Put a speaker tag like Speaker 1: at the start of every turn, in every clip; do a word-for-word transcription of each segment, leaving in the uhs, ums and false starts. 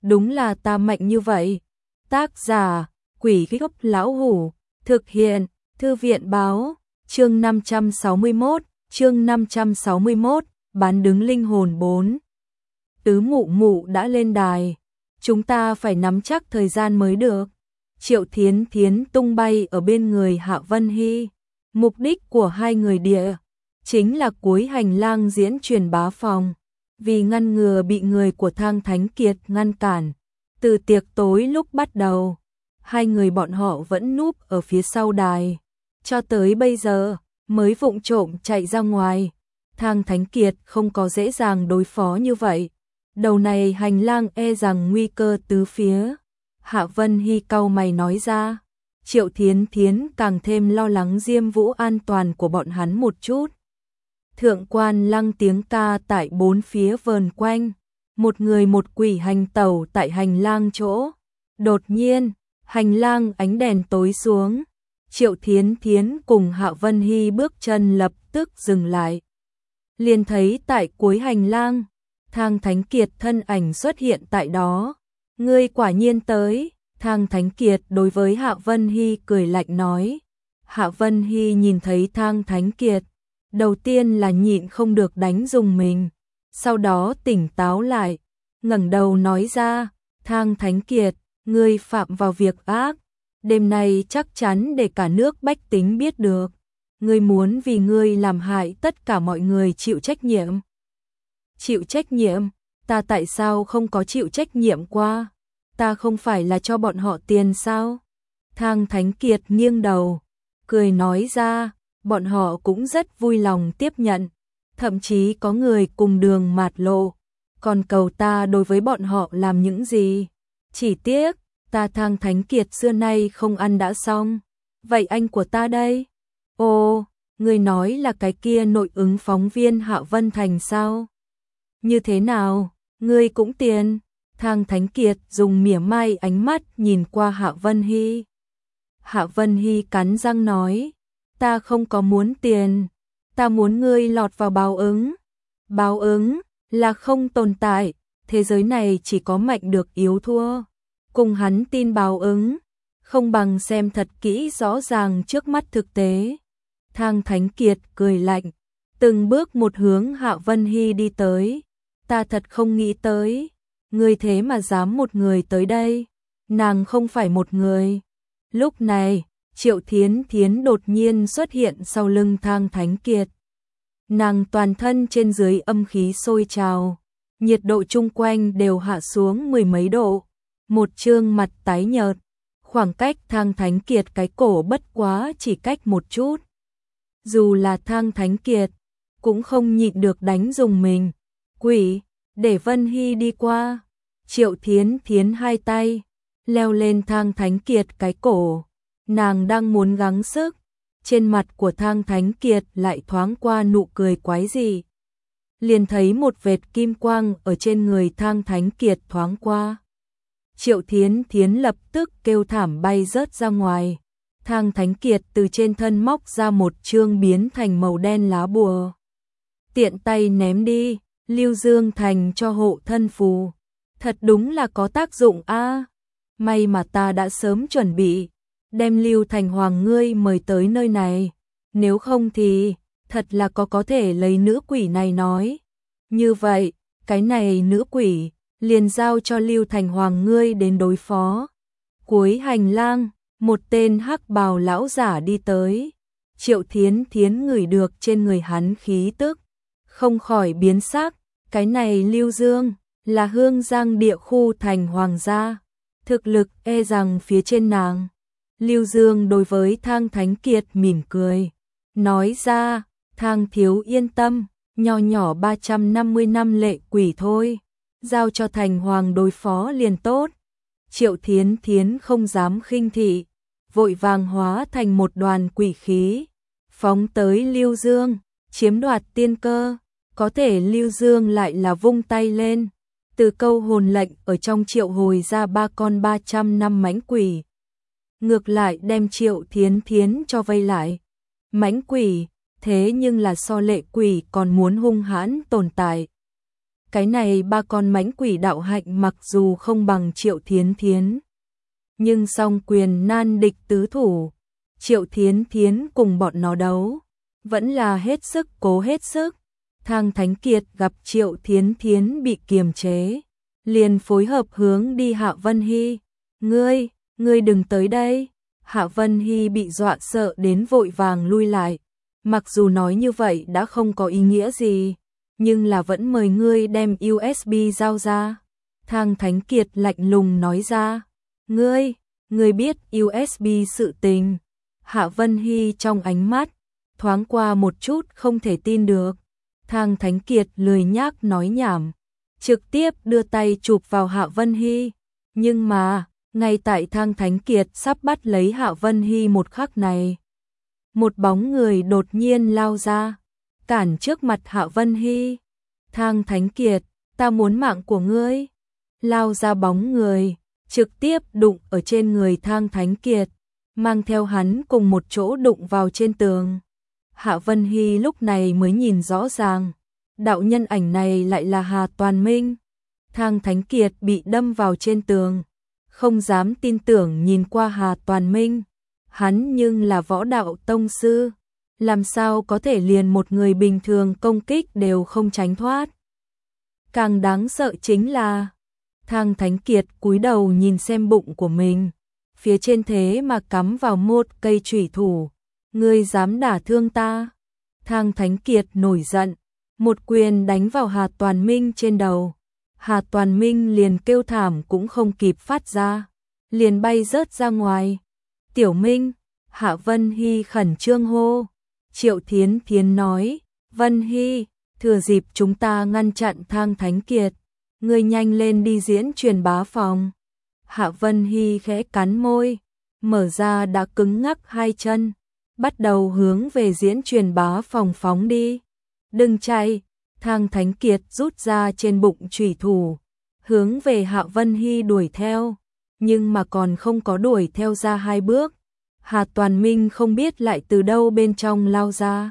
Speaker 1: đúng là ta mạnh như vậy. Tác giả, Quỷ Gốc Lão Hủ, thực hiện, Thư viện báo, chương năm trăm sáu mươi mốt, chương năm trăm sáu mươi mốt, bán đứng linh hồn bốn. Tứ mụ mụ đã lên đài, chúng ta phải nắm chắc thời gian mới được. Triệu Thiến Thiến tung bay ở bên người Hạ Vân Hy. Mục đích của hai người địa chính là cuối hành lang diễn truyền bá phòng, vì ngăn ngừa bị người của Thang Thánh Kiệt ngăn cản. Từ tiệc tối lúc bắt đầu, hai người bọn họ vẫn núp ở phía sau đài, cho tới bây giờ mới vụng trộm chạy ra ngoài. Thang Thánh Kiệt không có dễ dàng đối phó như vậy. Đầu này hành lang e rằng nguy cơ tứ phía. Hạ Vân Hy cau mày nói ra. Triệu Thiến Thiến càng thêm lo lắng Diêm Vũ an toàn của bọn hắn một chút. Thượng quan Lăng tiếng ca tại bốn phía vờn quanh, một người một quỷ hành tẩu tại hành lang chỗ. Đột nhiên, hành lang ánh đèn tối xuống. Triệu Thiến Thiến cùng Hạ Vân Hy bước chân lập tức dừng lại. Liền thấy tại cuối hành lang, Thang Thánh Kiệt thân ảnh xuất hiện tại đó. Ngươi quả nhiên tới. Thang Thánh Kiệt đối với Hạ Vân Hy cười lạnh nói. Hạ Vân Hy nhìn thấy Thang Thánh Kiệt, đầu tiên là nhịn không được đánh dùng mình, sau đó tỉnh táo lại, ngẩng đầu nói ra, Thang Thánh Kiệt, ngươi phạm vào việc ác, đêm nay chắc chắn để cả nước bách tính biết được, ngươi muốn vì ngươi làm hại tất cả mọi người chịu trách nhiệm. Chịu trách nhiệm? Ta tại sao không có chịu trách nhiệm qua? Ta không phải là cho bọn họ tiền sao? Thang Thánh Kiệt nghiêng đầu, cười nói ra, bọn họ cũng rất vui lòng tiếp nhận, thậm chí có người cùng đường mạt lộ, còn cầu ta đối với bọn họ làm những gì. Chỉ tiếc, ta Thang Thánh Kiệt xưa nay không ăn đã xong. Vậy anh của ta đây? Ồ, người nói là cái kia nội ứng phóng viên Hạ Vân Thành sao? Như thế nào, ngươi cũng tiền? Thang Thánh Kiệt dùng mỉa mai ánh mắt nhìn qua Hạ Vân Hy. Hạ Vân Hy cắn răng nói, ta không có muốn tiền, ta muốn ngươi lọt vào báo ứng. Báo ứng là không tồn tại, thế giới này chỉ có mạnh được yếu thua. Cùng hắn tin báo ứng, không bằng xem thật kỹ rõ ràng trước mắt thực tế. Thang Thánh Kiệt cười lạnh, từng bước một hướng Hạ Vân Hy đi tới. Ta thật không nghĩ tới, ngươi thế mà dám một người tới đây. Nàng không phải một người. Lúc này, Triệu Thiến Thiến đột nhiên xuất hiện sau lưng Thang Thánh Kiệt. Nàng toàn thân trên dưới âm khí sôi trào, nhiệt độ chung quanh đều hạ xuống mười mấy độ, một trương mặt tái nhợt, khoảng cách Thang Thánh Kiệt cái cổ bất quá chỉ cách một chút. Dù là Thang Thánh Kiệt, cũng không nhịn được đánh dùng mình. Quỷ, để Vân Hy đi qua. Triệu Thiến Thiến hai tay leo lên Thang Thánh Kiệt cái cổ, nàng đang muốn gắng sức, trên mặt của Thang Thánh Kiệt lại thoáng qua nụ cười quái dị. Liền thấy một vệt kim quang ở trên người Thang Thánh Kiệt thoáng qua. Triệu Thiến Thiến lập tức kêu thảm bay rớt ra ngoài. Thang Thánh Kiệt từ trên thân móc ra một chương biến thành màu đen lá bùa. Tiện tay ném đi, Lưu Dương Thành cho hộ thân phù. Thật đúng là có tác dụng a. À, may mà ta đã sớm chuẩn bị, đem Lưu Thành Hoàng ngươi mời tới nơi này. Nếu không thì, thật là có có thể lấy nữ quỷ này nói. Như vậy, cái này nữ quỷ, liền giao cho Lưu Thành Hoàng ngươi đến đối phó. Cuối hành lang, một tên hắc bào lão giả đi tới. Triệu Thiến Thiến ngửi được trên người hắn khí tức, không khỏi biến sắc. Cái này Lưu Dương là Hương Giang địa khu thành hoàng gia, thực lực e rằng phía trên nàng. Lưu Dương đối với Thang Thánh Kiệt mỉm cười, nói ra, Thang thiếu yên tâm, nho nhỏ ba trăm năm mươi năm lệ quỷ thôi, giao cho thành hoàng đối phó liền tốt. Triệu Thiến Thiến không dám khinh thị, vội vàng hóa thành một đoàn quỷ khí, phóng tới Lưu Dương, chiếm đoạt tiên cơ. Có thể Lưu Dương lại là vung tay lên, từ câu hồn lệnh ở trong triệu hồi ra ba con ba trăm năm mãnh quỷ. Ngược lại đem Triệu Thiến Thiến cho vây lại. Mãnh quỷ, thế nhưng là so lệ quỷ còn muốn hung hãn tồn tại. Cái này ba con mãnh quỷ đạo hạnh mặc dù không bằng Triệu Thiến Thiến, nhưng song quyền nan địch tứ thủ. Triệu Thiến Thiến cùng bọn nó đấu, vẫn là hết sức cố hết sức. Thang Thánh Kiệt gặp Triệu Thiến Thiến bị kiềm chế, liền phối hợp hướng đi Hạ Vân Hy. Ngươi, ngươi đừng tới đây. Hạ Vân Hy bị dọa sợ đến vội vàng lui lại. Mặc dù nói như vậy đã không có ý nghĩa gì, nhưng là vẫn mời ngươi đem u ét bê giao ra. Thang Thánh Kiệt lạnh lùng nói ra. Ngươi, ngươi biết u ét bê sự tình. Hạ Vân Hy trong ánh mắt thoáng qua một chút không thể tin được. Thang Thánh Kiệt lười nhác nói nhảm, trực tiếp đưa tay chụp vào Hạ Vân Hy. Nhưng mà, ngay tại Thang Thánh Kiệt sắp bắt lấy Hạ Vân Hy một khắc này, một bóng người đột nhiên lao ra, cản trước mặt Hạ Vân Hy. Thang Thánh Kiệt, ta muốn mạng của ngươi. Lao ra bóng người, trực tiếp đụng ở trên người Thang Thánh Kiệt, mang theo hắn cùng một chỗ đụng vào trên tường. Hạ Vân Hy lúc này mới nhìn rõ ràng, đạo nhân ảnh này lại là Hà Toàn Minh. Thang Thánh Kiệt bị đâm vào trên tường, không dám tin tưởng nhìn qua Hà Toàn Minh. Hắn nhưng là võ đạo tông sư, làm sao có thể liền một người bình thường công kích đều không tránh thoát. Càng đáng sợ chính là, Thang Thánh Kiệt cúi đầu nhìn xem bụng của mình, phía trên thế mà cắm vào một cây chủy thủ. Ngươi dám đả thương ta? Thang Thánh Kiệt nổi giận, một quyền đánh vào Hà Toàn Minh trên đầu. Hà Toàn Minh liền kêu thảm cũng không kịp phát ra, liền bay rớt ra ngoài. Tiểu Minh, Hạ Vân Hy khẩn trương hô. Triệu Thiến Thiến nói, Vân Hy, thừa dịp chúng ta ngăn chặn Thang Thánh Kiệt, ngươi nhanh lên đi diễn truyền bá phòng. Hạ Vân Hy khẽ cắn môi, mở ra đã cứng ngắc hai chân, bắt đầu hướng về diễn truyền bá phòng phóng đi. Đừng chạy. Thang Thánh Kiệt rút ra trên bụng chủy thủ, hướng về Hạ Vân Hy đuổi theo, nhưng mà còn không có đuổi theo ra hai bước, Hà Toàn Minh không biết lại từ đâu bên trong lao ra,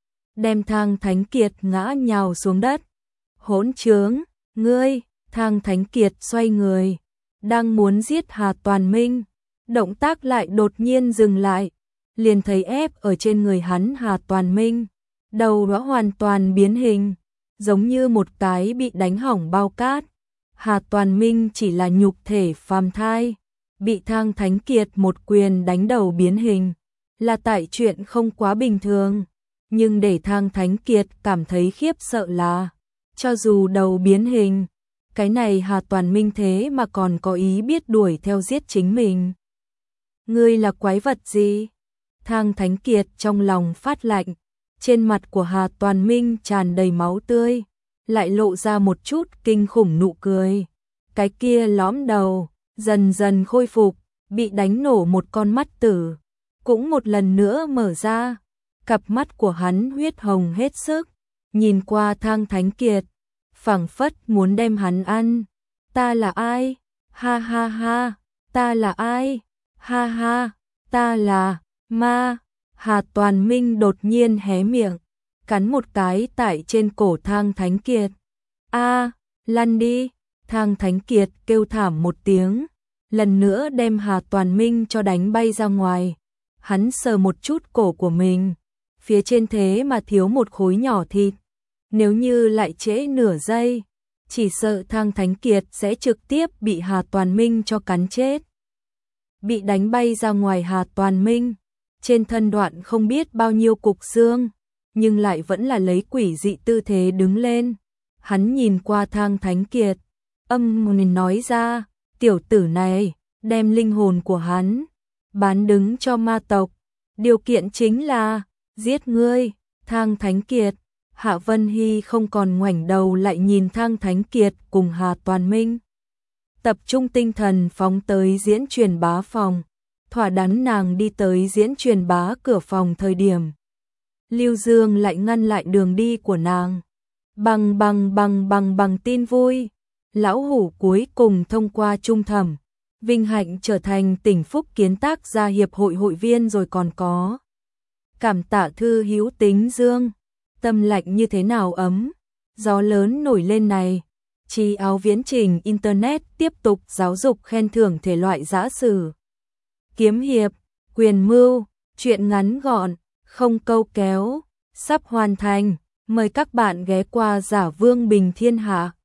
Speaker 1: đem Thang Thánh Kiệt ngã nhào xuống đất. Hỗn trướng, ngươi! Thang Thánh Kiệt xoay người, đang muốn giết Hà Toàn Minh, động tác lại đột nhiên dừng lại, liền thấy ép ở trên người hắn Hà Toàn Minh, đầu đã hoàn toàn biến hình, giống như một cái bị đánh hỏng bao cát. Hà Toàn Minh chỉ là nhục thể phàm thai, bị Thang Thánh Kiệt một quyền đánh đầu biến hình, là tại chuyện không quá bình thường. Nhưng để Thang Thánh Kiệt cảm thấy khiếp sợ là, cho dù đầu biến hình, cái này Hà Toàn Minh thế mà còn có ý biết đuổi theo giết chính mình. Ngươi là quái vật gì? Thang Thánh Kiệt trong lòng phát lạnh, trên mặt của Hà Toàn Minh tràn đầy máu tươi, lại lộ ra một chút kinh khủng nụ cười. Cái kia lõm đầu, dần dần khôi phục, bị đánh nổ một con mắt tử, cũng một lần nữa mở ra. Cặp mắt của hắn huyết hồng hết sức, nhìn qua Thang Thánh Kiệt, phảng phất muốn đem hắn ăn. Ta là ai? Ha ha ha, ta là ai? Ha ha, ta là ma. Hà Toàn Minh đột nhiên hé miệng, cắn một cái tại trên cổ Thang Thánh Kiệt. A, lăn đi. Thang Thánh Kiệt kêu thảm một tiếng, lần nữa đem Hà Toàn Minh cho đánh bay ra ngoài. Hắn sờ một chút cổ của mình, phía trên thế mà thiếu một khối nhỏ thịt. Nếu như lại trễ nửa giây, chỉ sợ Thang Thánh Kiệt sẽ trực tiếp bị Hà Toàn Minh cho cắn chết. Bị đánh bay ra ngoài Hà Toàn Minh, trên thân đoạn không biết bao nhiêu cục xương, nhưng lại vẫn là lấy quỷ dị tư thế đứng lên. Hắn nhìn qua Thang Thánh Kiệt, âm mồm nói ra, tiểu tử này, đem linh hồn của hắn bán đứng cho ma tộc, điều kiện chính là giết ngươi. Thang Thánh Kiệt, Hạ Vân Hy không còn ngoảnh đầu lại nhìn Thang Thánh Kiệt cùng Hà Toàn Minh, tập trung tinh thần phóng tới diễn truyền bá phòng. Thỏa đáng nàng đi tới diễn truyền bá cửa phòng thời điểm, Lưu Dương lại ngăn lại đường đi của nàng. Bằng bằng bằng bằng bằng tin vui, lão hủ cuối cùng thông qua trung thẩm, vinh hạnh trở thành Tỉnh Phúc Kiến tác gia hiệp hội hội viên rồi còn có. Cảm tạ thư hữu Tính Dương, tâm lạnh như thế nào ấm, gió lớn nổi lên này, Chí áo viễn trình Internet tiếp tục giáo dục khen thưởng thể loại giã sử, kiếm hiệp, quyền mưu, truyện ngắn gọn, không câu kéo, sắp hoàn thành. Mời các bạn ghé qua Giả Vương Bình Thiên Hạ.